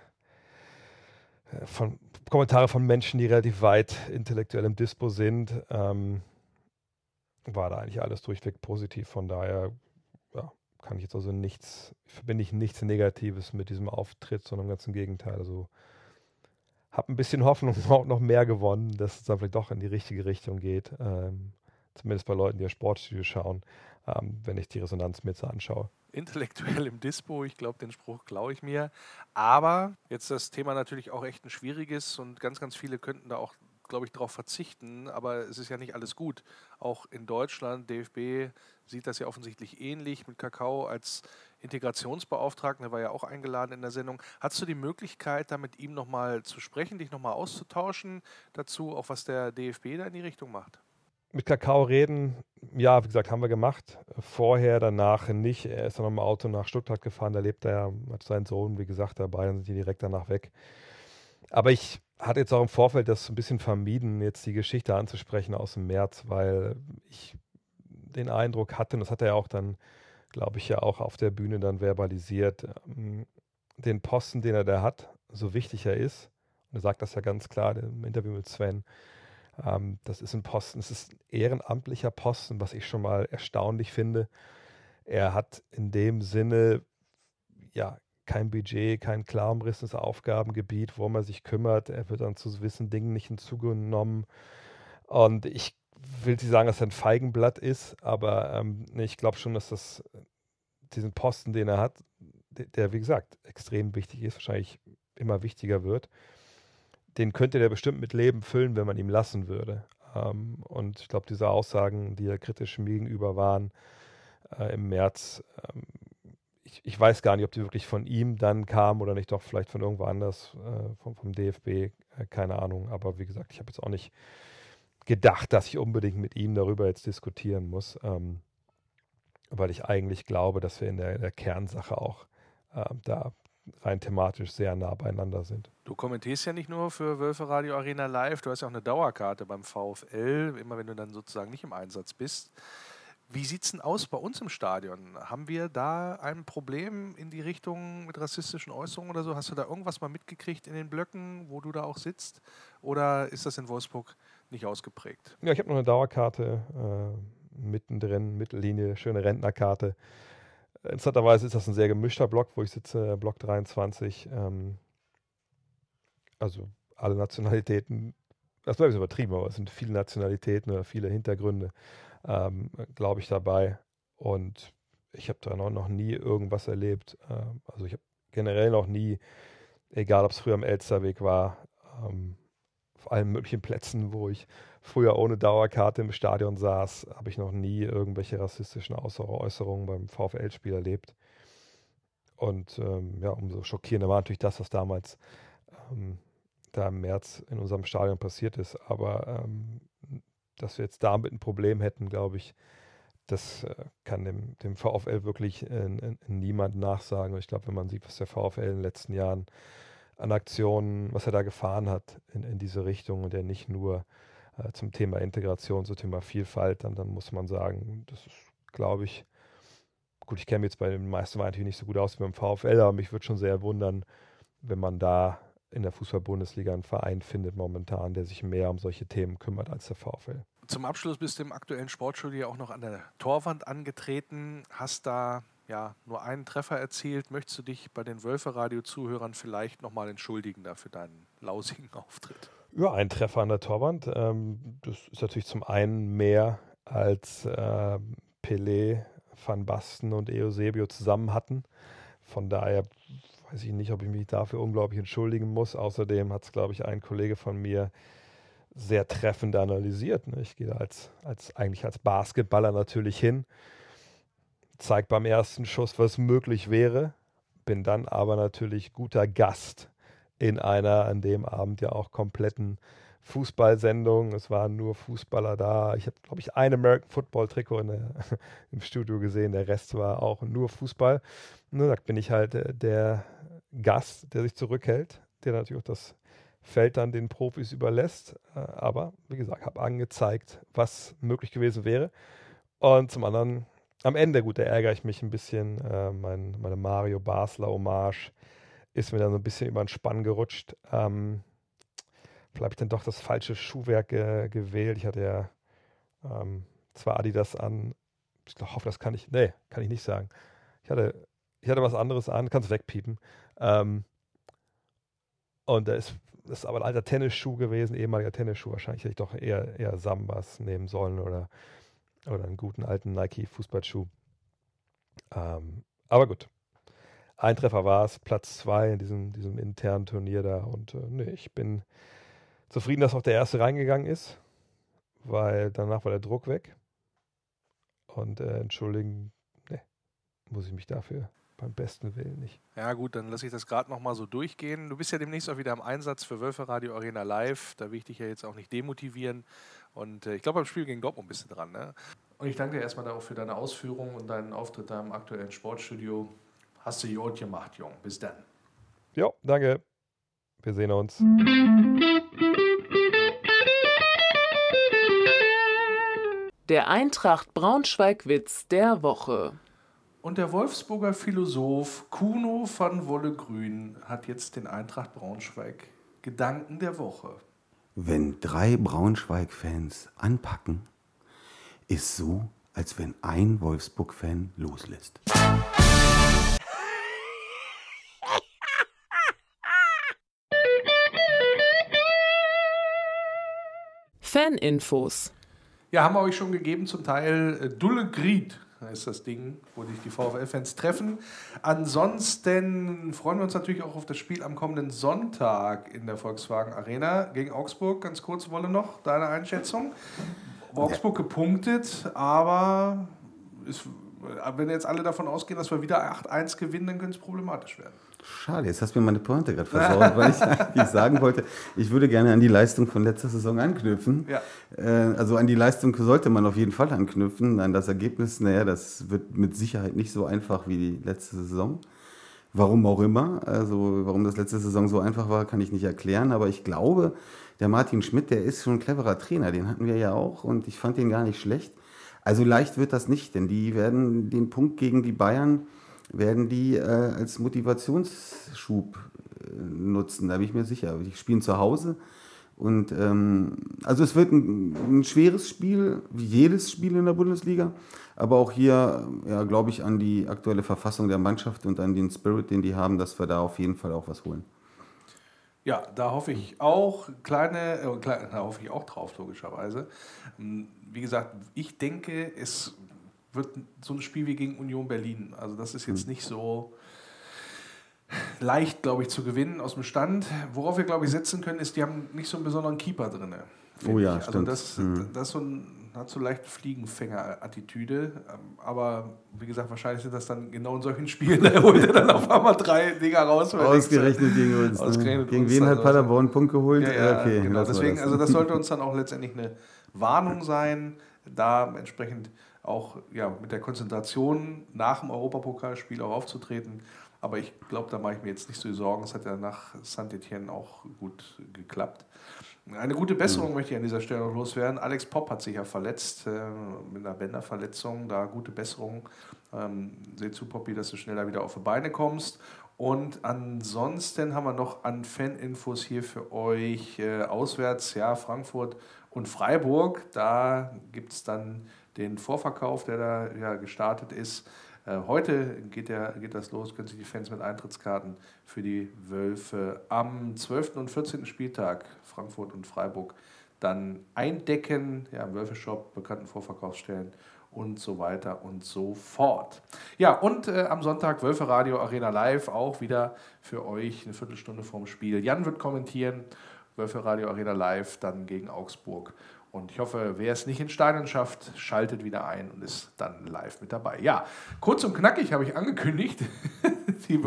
äh, von Kommentare von Menschen, die relativ weit intellektuell im Dispo sind, ähm, war da eigentlich alles durchweg positiv. Von daher ja, kann ich jetzt also nichts, verbinde ich nichts Negatives mit diesem Auftritt, sondern ganz im Gegenteil. Also habe ein bisschen Hoffnung, auch noch mehr gewonnen, dass es dann vielleicht doch in die richtige Richtung geht. Ähm, zumindest bei Leuten, die das Sportstudio schauen, ähm, wenn ich die Resonanz mir jetzt anschaue. Intellektuell im Dispo, ich glaube, den Spruch klaue ich mir. Aber jetzt das Thema natürlich auch echt ein schwieriges und ganz, ganz viele könnten da auch, glaube ich, darauf verzichten. Aber es ist ja nicht alles gut. Auch in Deutschland, D F B sieht das ja offensichtlich ähnlich mit Kakao als Integrationsbeauftragten, der war ja auch eingeladen in der Sendung. Hattest du die Möglichkeit, da mit ihm nochmal zu sprechen, dich nochmal auszutauschen dazu, auch was der D F B da in die Richtung macht? Mit Kakao reden, ja, wie gesagt, haben wir gemacht. Vorher, danach nicht. Er ist dann noch im Auto nach Stuttgart gefahren, da lebt er, hat seinen Sohn, wie gesagt, dabei, dann sind die direkt danach weg. Aber ich hatte jetzt auch im Vorfeld das ein bisschen vermieden, jetzt die Geschichte anzusprechen aus dem März, weil ich den Eindruck hatte, und das hat er ja auch dann, glaube ich, ja auch auf der Bühne dann verbalisiert, den Posten, den er da hat, so wichtig er ist, und er sagt das ja ganz klar im Interview mit Sven, ähm, das ist ein Posten, es ist ein ehrenamtlicher Posten, was ich schon mal erstaunlich finde. Er hat in dem Sinne, ja, kein Budget, kein klar umrissenes Aufgabengebiet, worum er sich kümmert. Er wird dann zu gewissen Dingen nicht hinzugenommen. Und ich will nicht sagen, dass er ein Feigenblatt ist, aber ähm, ich glaube schon, dass das diesen Posten, den er hat, der, der, wie gesagt, extrem wichtig ist, wahrscheinlich immer wichtiger wird, den könnte der bestimmt mit Leben füllen, wenn man ihm lassen würde. Ähm, und ich glaube, diese Aussagen, die ja kritisch mir gegenüber waren, äh, im März. Ähm, ich, ich weiß gar nicht, ob die wirklich von ihm dann kam oder nicht, doch vielleicht von irgendwo anders, äh, vom, vom D F B, äh, keine Ahnung. Aber wie gesagt, ich habe jetzt auch nicht gedacht, dass ich unbedingt mit ihm darüber jetzt diskutieren muss, ähm, weil ich eigentlich glaube, dass wir in der, in der Kernsache auch äh, da rein thematisch sehr nah beieinander sind. Du kommentierst ja nicht nur für Wölfe Radio Arena Live, du hast ja auch eine Dauerkarte beim VfL, immer wenn du dann sozusagen nicht im Einsatz bist. Wie sieht es denn aus bei uns im Stadion? Haben wir da ein Problem in die Richtung mit rassistischen Äußerungen oder so? Hast du da irgendwas mal mitgekriegt in den Blöcken, wo du da auch sitzt? Oder ist das in Wolfsburg nicht ausgeprägt? Ja, ich habe noch eine Dauerkarte äh, mittendrin, Mittellinie, schöne Rentnerkarte. Interessanterweise ist das ein sehr gemischter Block, wo ich sitze, Block dreiundzwanzig. Ähm, also alle Nationalitäten, das war ein bisschen übertrieben, aber es sind viele Nationalitäten oder viele Hintergründe, ähm, glaube ich, dabei. Und ich habe da noch, noch nie irgendwas erlebt. Ähm, also ich habe generell noch nie, egal ob es früher am Elsterweg war, ähm, auf allen möglichen Plätzen, wo ich früher ohne Dauerkarte im Stadion saß, habe ich noch nie irgendwelche rassistischen Äußerungen beim VfL-Spiel erlebt. Und ähm, ja, umso schockierender war natürlich das, was damals ähm, da im März in unserem Stadion passiert ist. Aber ähm, dass wir jetzt damit ein Problem hätten, glaube ich, das äh, kann dem, dem VfL wirklich äh, niemand nachsagen. Und ich glaube, wenn man sieht, was der VfL in den letzten Jahren an Aktionen, was er da gefahren hat in, in diese Richtung und er nicht nur äh, zum Thema Integration, zum Thema Vielfalt, dann, dann muss man sagen, das ist, glaube ich, gut, ich kenne mich jetzt bei den meisten natürlich nicht so gut aus wie beim VfL, aber mich würde schon sehr wundern, wenn man da in der Fußball-Bundesliga einen Verein findet momentan, der sich mehr um solche Themen kümmert als der VfL. Zum Abschluss bist du im aktuellen Sportstudio auch noch an der Torwand angetreten, hast da ja nur einen Treffer erzielt. Möchtest du dich bei den Wölfe-Radio-Zuhörern vielleicht nochmal entschuldigen dafür deinen lausigen Auftritt? Ja, ein Treffer an der Torwand. Ähm, das ist natürlich zum einen mehr als äh, Pelé, Van Basten und Eusebio zusammen hatten. Von daher weiß ich nicht, ob ich mich dafür unglaublich entschuldigen muss. Außerdem hat es, glaube ich, ein Kollege von mir sehr treffend analysiert. Ne? Ich gehe da als, als, eigentlich als Basketballer natürlich hin, zeige beim ersten Schuss, was möglich wäre, bin dann aber natürlich guter Gast in einer an dem Abend ja auch kompletten Fußballsendung. Es waren nur Fußballer da. Ich habe, glaube ich, ein American Football Trikot in der, im Studio gesehen. Der Rest war auch nur Fußball. Nur da bin ich halt der Gast, der sich zurückhält, der natürlich auch das Feld dann den Profis überlässt. Aber wie gesagt, habe angezeigt, was möglich gewesen wäre. Und zum anderen, am Ende, gut, da ärgere ich mich ein bisschen. Äh, mein, meine Mario Basler Hommage ist mir dann so ein bisschen über den Spann gerutscht. Ähm, vielleicht habe ich dann doch das falsche Schuhwerk ge- gewählt. Ich hatte ja ähm, zwar Adidas an. Ich glaub, hoffe, das kann ich, nee, kann ich nicht sagen. Ich hatte, ich hatte was anderes an, kannst wegpiepen. Ähm, und da ist, das ist aber ein alter Tennisschuh gewesen, ehemaliger Tennisschuh. Wahrscheinlich hätte ich doch eher, eher Sambas nehmen sollen oder, oder einen guten alten Nike-Fußballschuh. Ähm, aber gut. Ein Treffer war es, Platz zwei in diesem, diesem internen Turnier da. Und äh, nee, ich bin zufrieden, dass auch der erste reingegangen ist, weil danach war der Druck weg. Und äh, entschuldigen, nee, muss ich mich dafür beim besten Willen nicht. Ja gut, dann lasse ich das gerade nochmal so durchgehen. Du bist ja demnächst auch wieder im Einsatz für Wölfe Radio Arena Live. Da will ich dich ja jetzt auch nicht demotivieren. Und äh, ich glaube, beim Spiel gegen Dortmund bist du dran. Ne? Und ich danke dir erstmal auch für deine Ausführungen und deinen Auftritt da im aktuellen Sportstudio. Hast du gut gemacht, Jung. Bis dann. Jo, danke. Wir sehen uns. Der Eintracht Braunschweig-Witz der Woche. Und der Wolfsburger Philosoph Kuno van Wollegrün hat jetzt den Eintracht Braunschweig Gedanken der Woche. Wenn drei Braunschweig-Fans anpacken, ist so, als wenn ein Wolfsburg-Fan loslässt. Faninfos. Ja, haben wir euch schon gegeben, zum Teil äh, Dulle Gried ist das Ding, wo sich die VfL-Fans treffen. Ansonsten freuen wir uns natürlich auch auf das Spiel am kommenden Sonntag in der Volkswagen Arena gegen Augsburg. Ganz kurz, Wolle, noch deine Einschätzung. Augsburg gepunktet, aber ist wenn jetzt alle davon ausgehen, dass wir wieder acht eins gewinnen, dann könnte es problematisch werden. Schade, jetzt hast du mir meine Pointe gerade versaut, weil ich eigentlich sagen wollte, ich würde gerne an die Leistung von letzter Saison anknüpfen. Ja. Äh, also an die Leistung sollte man auf jeden Fall anknüpfen. An das Ergebnis, naja, das wird mit Sicherheit nicht so einfach wie die letzte Saison. Warum auch immer. Also warum das letzte Saison so einfach war, kann ich nicht erklären. Aber ich glaube, der Martin Schmidt, der ist schon ein cleverer Trainer. Den hatten wir ja auch und ich fand den gar nicht schlecht. Also leicht wird das nicht, denn die werden den Punkt gegen die Bayern werden die äh, als Motivationsschub äh, nutzen, da bin ich mir sicher. Die spielen zu Hause und ähm, also es wird ein, ein schweres Spiel, wie jedes Spiel in der Bundesliga, aber auch hier, ja, glaube ich, an die aktuelle Verfassung der Mannschaft und an den Spirit, den die haben, dass wir da auf jeden Fall auch was holen. Ja, da hoffe ich auch, kleine, äh, kleine, da hoffe ich auch drauf, logischerweise. Wie gesagt, ich denke, es wird so ein Spiel wie gegen Union Berlin. Also das ist jetzt nicht so leicht, glaube ich, zu gewinnen aus dem Stand. Worauf wir, glaube ich, setzen können, ist, die haben nicht so einen besonderen Keeper drin. Oh ja, ich. stimmt. Also das, mhm. das so ein, hat so leicht Fliegenfänger-Attitüde. Aber wie gesagt, wahrscheinlich sind das dann genau in solchen Spielen, da holt er dann auf einmal drei Dinger raus. Ausgerechnet gegen uns. Ausgerechnet ne? Gegen uns wen hat Paderborn einen Punkt geholt? Ja, ja, okay, genau. Deswegen, das. also das sollte uns dann auch letztendlich eine Warnung sein, da entsprechend auch ja, mit der Konzentration nach dem Europapokalspiel auch aufzutreten. Aber ich glaube, da mache ich mir jetzt nicht so die Sorgen. Es hat ja nach Saint-Étienne auch gut geklappt. Eine gute Besserung mhm. möchte ich an dieser Stelle noch loswerden. Alex Popp hat sich ja verletzt äh, mit einer Bänderverletzung. Da gute Besserung. Ähm, seh zu, Poppi, dass du schneller wieder auf die Beine kommst. Und ansonsten haben wir noch an Faninfos hier für euch äh, auswärts, ja, Frankfurt und Freiburg. Da gibt es dann den Vorverkauf, der da ja gestartet ist. Äh, heute geht, der, geht das los, können sich die Fans mit Eintrittskarten für die Wölfe am zwölften und vierzehnten Spieltag Frankfurt und Freiburg dann eindecken. Ja, im Wölfe-Shop, bekannten Vorverkaufsstellen und so weiter und so fort. Ja, und äh, am Sonntag Wölfe Radio Arena Live, auch wieder für euch eine Viertelstunde vorm Spiel. Jan wird kommentieren, Wölfe Radio Arena Live, dann gegen Augsburg. Und ich hoffe, wer es nicht ins Stadion schafft, schaltet wieder ein und ist dann live mit dabei. Ja, kurz und knackig habe ich angekündigt, die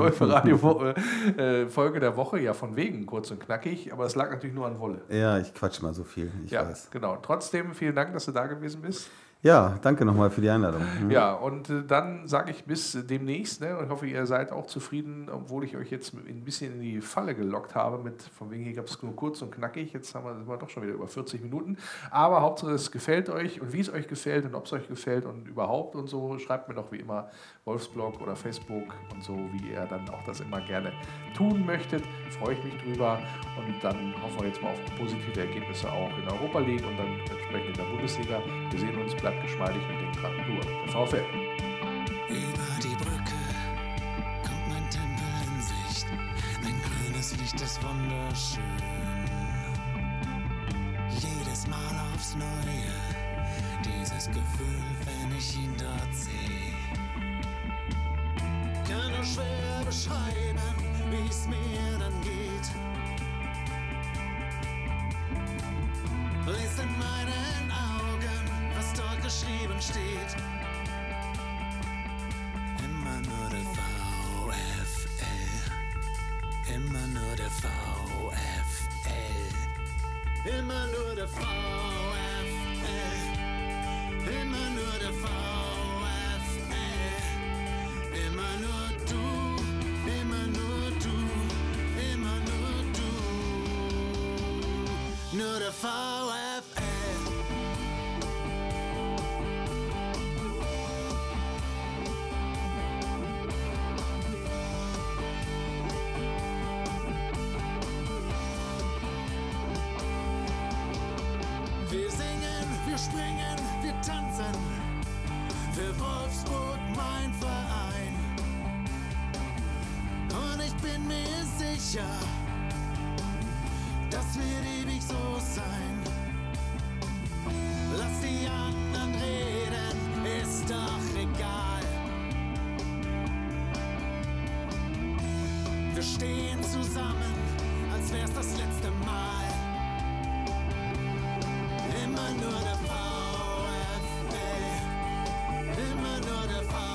Wölfe-Radio-Folge der Woche, ja von wegen kurz und knackig, aber es lag natürlich nur an Wolle. Ja, ich quatsch mal so viel, ich ja, weiß. Genau. Trotzdem vielen Dank, dass du da gewesen bist. Ja, danke nochmal für die Einladung. Mhm. Ja, und äh, dann sage ich bis demnächst. Ne? Und ich hoffe, ihr seid auch zufrieden, obwohl ich euch jetzt ein bisschen in die Falle gelockt habe. Mit, von wegen, hier gab es nur kurz und knackig. Jetzt haben wir, sind wir doch schon wieder über vierzig Minuten. Aber Hauptsache, es gefällt euch und wie es euch gefällt und ob es euch gefällt und überhaupt und so. Schreibt mir doch wie immer Wolfsblog oder Facebook und so, wie ihr dann auch das immer gerne tun möchtet. Freue ich mich drüber. Und dann hoffen wir jetzt mal auf positive Ergebnisse auch in der Europa League und dann entsprechend in der Bundesliga. Wir sehen uns, bleibt geschmeidig und denkt dran, nur der VfL. Über die Brücke kommt mein Tempel in Sicht. Mein grünes Licht ist wunderschön. Jedes Mal aufs Neue, dieses Gefühl, wenn ich ihn dort sehe. Kann nur schwer beschreiben, wie es mir dann geht. Lies in meinen Augen, was dort geschrieben steht. Immer nur der VfL. Immer nur der VfL. Immer nur der VfL. Immer nur der VfL. Immer nur du. Immer nur du. Immer nur du. Nur der VfL. Wir singen, wir springen, wir tanzen, für Wolfsburg mein Verein. Und ich bin mir sicher, das wird ewig so sein. Lass die anderen reden, ist doch egal. Wir stehen zusammen, als wär's das letzte Mal. Immer nur der VfL, immer nur der VfL.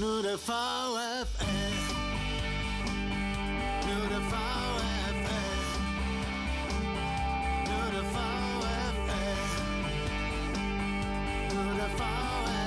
Nur der VfL. Nur der VfL. Nur der VfL. Nur der VfL.